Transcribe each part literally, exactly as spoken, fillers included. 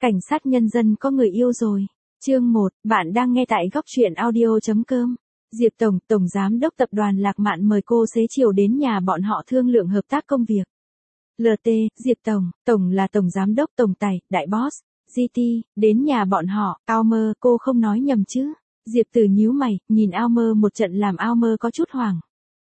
Cảnh sát nhân dân có người yêu rồi. Chương một, bạn đang nghe tại góc truyện audio chấm com. Diệp Tổng, Tổng Giám đốc Tập đoàn Lạc Mạn mời cô xế chiều đến nhà bọn họ thương lượng hợp tác công việc. lờ tê, Diệp Tổng, Tổng là Tổng Giám đốc Tổng Tài, Đại Boss. giê tê, đến nhà bọn họ, Almer, cô không nói nhầm chứ. Diệp Tử nhíu mày, nhìn Almer một trận làm Almer có chút hoảng.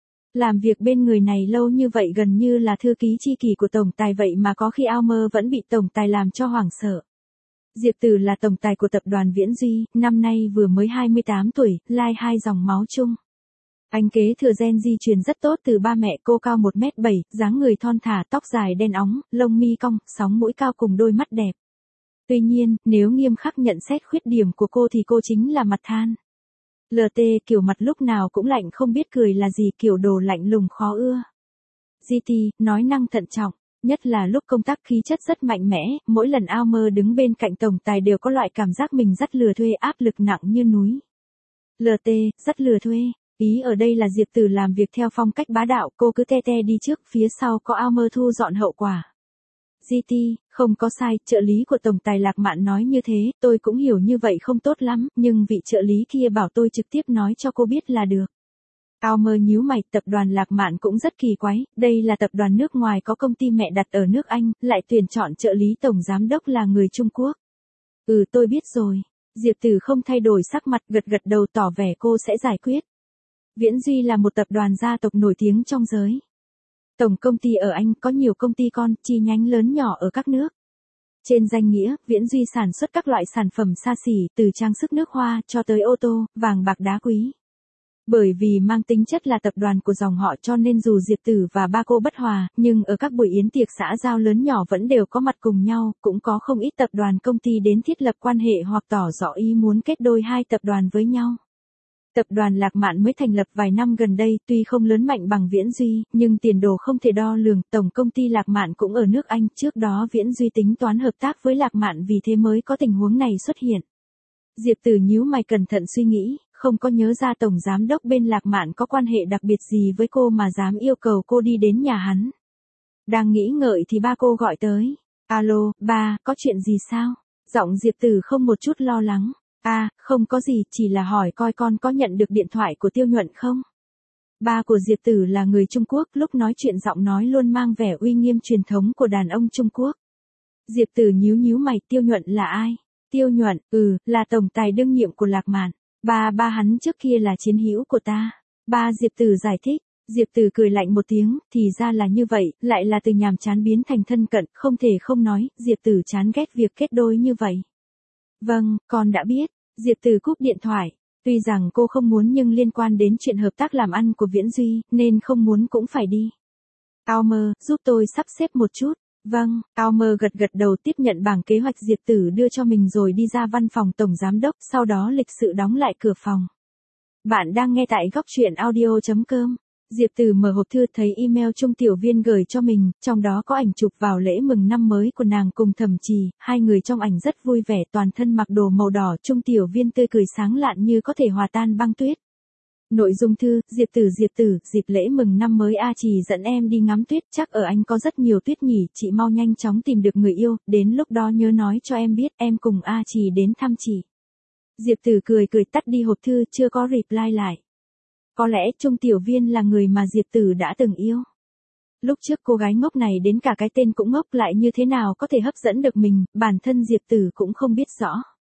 Làm việc bên người này lâu như vậy gần như là thư ký chi kỷ của Tổng Tài vậy mà có khi Almer vẫn bị Tổng Tài làm cho hoảng sợ. Diệp Tử là tổng tài của tập đoàn Viễn Duy, năm nay vừa mới hai mươi tám tuổi, lai hai dòng máu chung. Anh kế thừa gen di truyền rất tốt từ ba mẹ, cô cao một mét bảy, dáng người thon thả, tóc dài đen óng, lông mi cong, sóng mũi cao cùng đôi mắt đẹp. Tuy nhiên, nếu nghiêm khắc nhận xét khuyết điểm của cô thì cô chính là mặt than. lờ tê, kiểu mặt lúc nào cũng lạnh không biết cười là gì, kiểu đồ lạnh lùng khó ưa. giê tê, nói năng thận trọng. Nhất là lúc công tác khí chất rất mạnh mẽ, mỗi lần Almer đứng bên cạnh tổng tài đều có loại cảm giác mình rất lừa thuê, áp lực nặng như núi. lờ tê, rất lừa thuê. Ý ở đây là Diệp Tử làm việc theo phong cách bá đạo, cô cứ te te đi trước, phía sau có Almer thu dọn hậu quả. giê tê, không có sai, trợ lý của tổng tài Lạc Mạn nói như thế, tôi cũng hiểu như vậy không tốt lắm, nhưng vị trợ lý kia bảo tôi trực tiếp nói cho cô biết là được. Almer nhíu mày, tập đoàn Lạc Mạn cũng rất kỳ quái, đây là tập đoàn nước ngoài có công ty mẹ đặt ở nước Anh, lại tuyển chọn trợ lý tổng giám đốc là người Trung Quốc. Ừ, tôi biết rồi. Diệp Tử không thay đổi sắc mặt, gật gật đầu tỏ vẻ cô sẽ giải quyết. Viễn Duy là một tập đoàn gia tộc nổi tiếng trong giới. Tổng công ty ở Anh, có nhiều công ty con, chi nhánh lớn nhỏ ở các nước. Trên danh nghĩa, Viễn Duy sản xuất các loại sản phẩm xa xỉ, từ trang sức nước hoa cho tới ô tô, vàng bạc đá quý. Bởi vì mang tính chất là tập đoàn của dòng họ cho nên dù Diệp Tử và ba cô bất hòa, nhưng ở các buổi yến tiệc xã giao lớn nhỏ vẫn đều có mặt cùng nhau, cũng có không ít tập đoàn công ty đến thiết lập quan hệ hoặc tỏ rõ ý muốn kết đôi hai tập đoàn với nhau. Tập đoàn Lạc Mạn mới thành lập vài năm gần đây, tuy không lớn mạnh bằng Viễn Duy, nhưng tiền đồ không thể đo lường, tổng công ty Lạc Mạn cũng ở nước Anh, trước đó Viễn Duy tính toán hợp tác với Lạc Mạn vì thế mới có tình huống này xuất hiện. Diệp Tử nhíu mày cẩn thận suy nghĩ, không có nhớ ra tổng giám đốc bên Lạc Mạn có quan hệ đặc biệt gì với cô mà dám yêu cầu cô đi đến nhà hắn. Đang nghĩ ngợi thì ba cô gọi tới. Alo, ba, có chuyện gì sao? Giọng Diệp Tử không một chút lo lắng. À, không có gì, chỉ là hỏi coi con có nhận được điện thoại của Tiêu Nhuận không? Ba của Diệp Tử là người Trung Quốc, lúc nói chuyện giọng nói luôn mang vẻ uy nghiêm truyền thống của đàn ông Trung Quốc. Diệp Tử nhíu nhíu mày, Tiêu Nhuận là ai? Tiêu Nhuận, ừ, là tổng tài đương nhiệm của Lạc Mạn. Ba ba hắn trước kia là chiến hữu của ta. Ba Diệp Tử giải thích. Diệp Tử cười lạnh một tiếng, thì ra là như vậy, lại là từ nhàm chán biến thành thân cận, không thể không nói, Diệp Tử chán ghét việc kết đôi như vậy. Vâng, con đã biết. Diệp Tử cúp điện thoại. Tuy rằng cô không muốn nhưng liên quan đến chuyện hợp tác làm ăn của Viễn Duy, nên không muốn cũng phải đi. Almer, giúp tôi sắp xếp một chút. Vâng, Almer gật gật đầu tiếp nhận bảng kế hoạch Diệp Tử đưa cho mình rồi đi ra văn phòng tổng giám đốc, sau đó lịch sự đóng lại cửa phòng. Bạn đang nghe tại góc truyện audio chấm com. Diệp Tử mở hộp thư thấy email Trung Tiểu Viên gửi cho mình, trong đó có ảnh chụp vào lễ mừng năm mới của nàng cùng Thẩm Trì, hai người trong ảnh rất vui vẻ, toàn thân mặc đồ màu đỏ, Trung Tiểu Viên tươi cười sáng lạn như có thể hòa tan băng tuyết. Nội dung thư, Diệp Tử Diệp Tử, dịp lễ mừng năm mới A Trì dẫn em đi ngắm tuyết, chắc ở Anh có rất nhiều tuyết nhỉ, chị mau nhanh chóng tìm được người yêu, đến lúc đó nhớ nói cho em biết, em cùng A Trì đến thăm chị. Diệp Tử cười cười tắt đi hộp thư, chưa có reply lại. Có lẽ Trung Tiểu Viên là người mà Diệp Tử đã từng yêu. Lúc trước cô gái ngốc này đến cả cái tên cũng ngốc, lại như thế nào có thể hấp dẫn được mình, bản thân Diệp Tử cũng không biết rõ.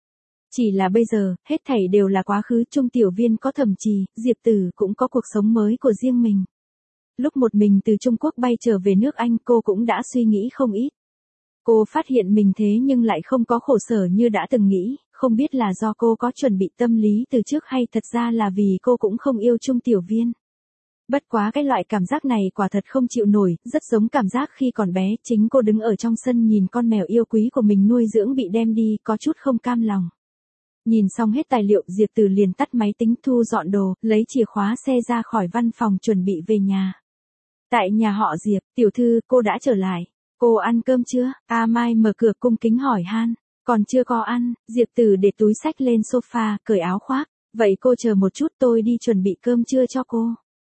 Chỉ là bây giờ, hết thảy đều là quá khứ, Trung Tiểu Viên có Thẩm Trì, Diệp Tử cũng có cuộc sống mới của riêng mình. Lúc một mình từ Trung Quốc bay trở về nước Anh, cô cũng đã suy nghĩ không ít. Cô phát hiện mình thế nhưng lại không có khổ sở như đã từng nghĩ, không biết là do cô có chuẩn bị tâm lý từ trước hay thật ra là vì cô cũng không yêu Trung Tiểu Viên. Bất quá cái loại cảm giác này quả thật không chịu nổi, rất giống cảm giác khi còn bé, chính cô đứng ở trong sân nhìn con mèo yêu quý của mình nuôi dưỡng bị đem đi, có chút không cam lòng. Nhìn xong hết tài liệu, Diệp Tử liền tắt máy tính thu dọn đồ, lấy chìa khóa xe ra khỏi văn phòng chuẩn bị về nhà. Tại nhà họ Diệp, tiểu thư, cô đã trở lại. Cô ăn cơm chưa? A Mai mở cửa cung kính hỏi han. Còn chưa có ăn, Diệp Tử để túi xách lên sofa, cởi áo khoác. Vậy cô chờ một chút, tôi đi chuẩn bị cơm trưa cho cô.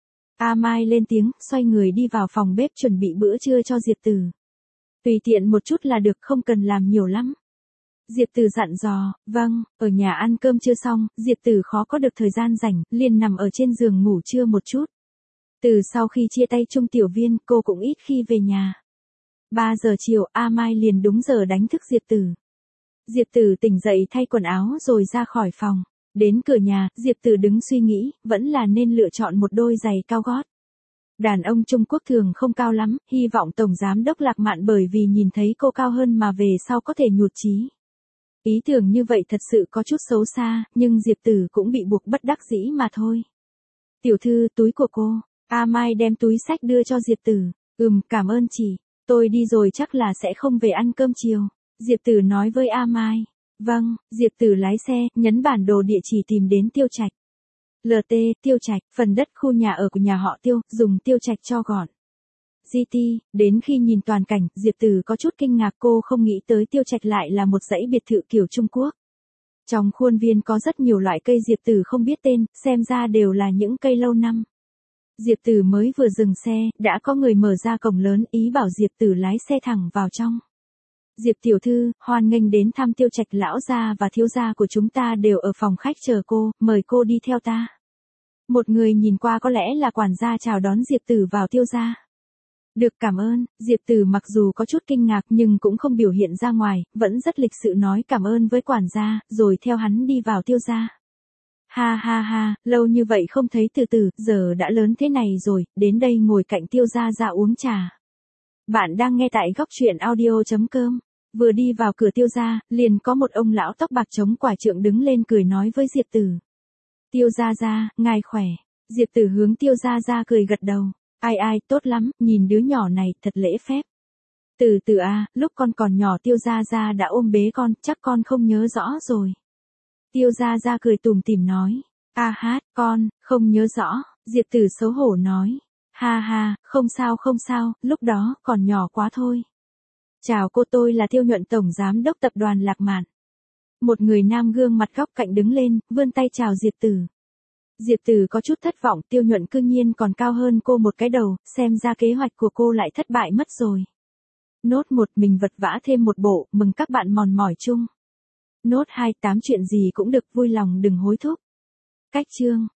A Mai lên tiếng, xoay người đi vào phòng bếp chuẩn bị bữa trưa cho Diệp Tử. Tùy tiện một chút là được, không cần làm nhiều lắm. Diệp Tử dặn dò, vâng, ở nhà ăn cơm chưa xong, Diệp Tử khó có được thời gian rảnh, liền nằm ở trên giường ngủ trưa một chút. Từ sau khi chia tay Trung Tiểu Viên, cô cũng ít khi về nhà. ba giờ chiều, A Mai liền đúng giờ đánh thức Diệp Tử. Diệp Tử tỉnh dậy thay quần áo rồi ra khỏi phòng. Đến cửa nhà, Diệp Tử đứng suy nghĩ, vẫn là nên lựa chọn một đôi giày cao gót. Đàn ông Trung Quốc thường không cao lắm, hy vọng Tổng Giám đốc Lạc Mạn bởi vì nhìn thấy cô cao hơn mà về sau có thể nhụt chí. Ý tưởng như vậy thật sự có chút xấu xa, nhưng Diệp Tử cũng bị buộc bất đắc dĩ mà thôi. Tiểu thư, túi của cô. A Mai đem túi xách đưa cho Diệp Tử. Ừm, cảm ơn chị. Tôi đi rồi chắc là sẽ không về ăn cơm chiều. Diệp Tử nói với A Mai. Vâng, Diệp Tử lái xe, nhấn bản đồ địa chỉ tìm đến Tiêu Trạch. lờ tê, Tiêu Trạch, phần đất khu nhà ở của nhà họ Tiêu, dùng Tiêu Trạch cho gọn. giê tê, đến khi nhìn toàn cảnh, Diệp Tử có chút kinh ngạc, cô không nghĩ tới Tiêu Trạch lại là một dãy biệt thự kiểu Trung Quốc. Trong khuôn viên có rất nhiều loại cây Diệp Tử không biết tên, xem ra đều là những cây lâu năm. Diệp Tử mới vừa dừng xe, đã có người mở ra cổng lớn, ý bảo Diệp Tử lái xe thẳng vào trong. Diệp tiểu thư, hoan nghênh đến thăm Tiêu Trạch, lão gia và thiếu gia của chúng ta đều ở phòng khách chờ cô, mời cô đi theo ta. Một người nhìn qua có lẽ là quản gia chào đón Diệp Tử vào Tiêu gia. Được, cảm ơn. Diệp Tử mặc dù có chút kinh ngạc nhưng cũng không biểu hiện ra ngoài, vẫn rất lịch sự nói cảm ơn với quản gia, rồi theo hắn đi vào Tiêu gia. Ha ha ha, lâu như vậy không thấy Từ Từ, giờ đã lớn thế này rồi, đến đây ngồi cạnh Tiêu gia gia uống trà. Bạn đang nghe tại góc truyện audio chấm com. Vừa đi vào cửa Tiêu gia, liền có một ông lão tóc bạc chống quải trượng đứng lên cười nói với Diệp Tử. Tiêu gia gia, ngài khỏe. Diệp Tử hướng Tiêu gia gia cười gật đầu. Ai ai, tốt lắm, nhìn đứa nhỏ này, thật lễ phép. Từ từ à, lúc con còn nhỏ Tiêu gia gia đã ôm bế con, chắc con không nhớ rõ rồi. Tiêu gia gia cười tủm tỉm nói. A hát, con, không nhớ rõ, Diệp Tử xấu hổ nói. Ha ha, không sao không sao, lúc đó, còn nhỏ quá thôi. Chào cô, tôi là Tiêu Nhuận, Tổng Giám đốc Tập đoàn Lạc Mạn. Một người nam gương mặt góc cạnh đứng lên, vươn tay chào Diệp Tử. Diệp Tử có chút thất vọng, Tiêu Nhuận cư nhiên còn cao hơn cô một cái đầu, xem ra kế hoạch của cô lại thất bại mất rồi. Nốt một, mình vật vã thêm một bộ, mừng các bạn mòn mỏi chung. Nốt hai, tám chuyện gì cũng được, vui lòng đừng hối thúc. Cách chương.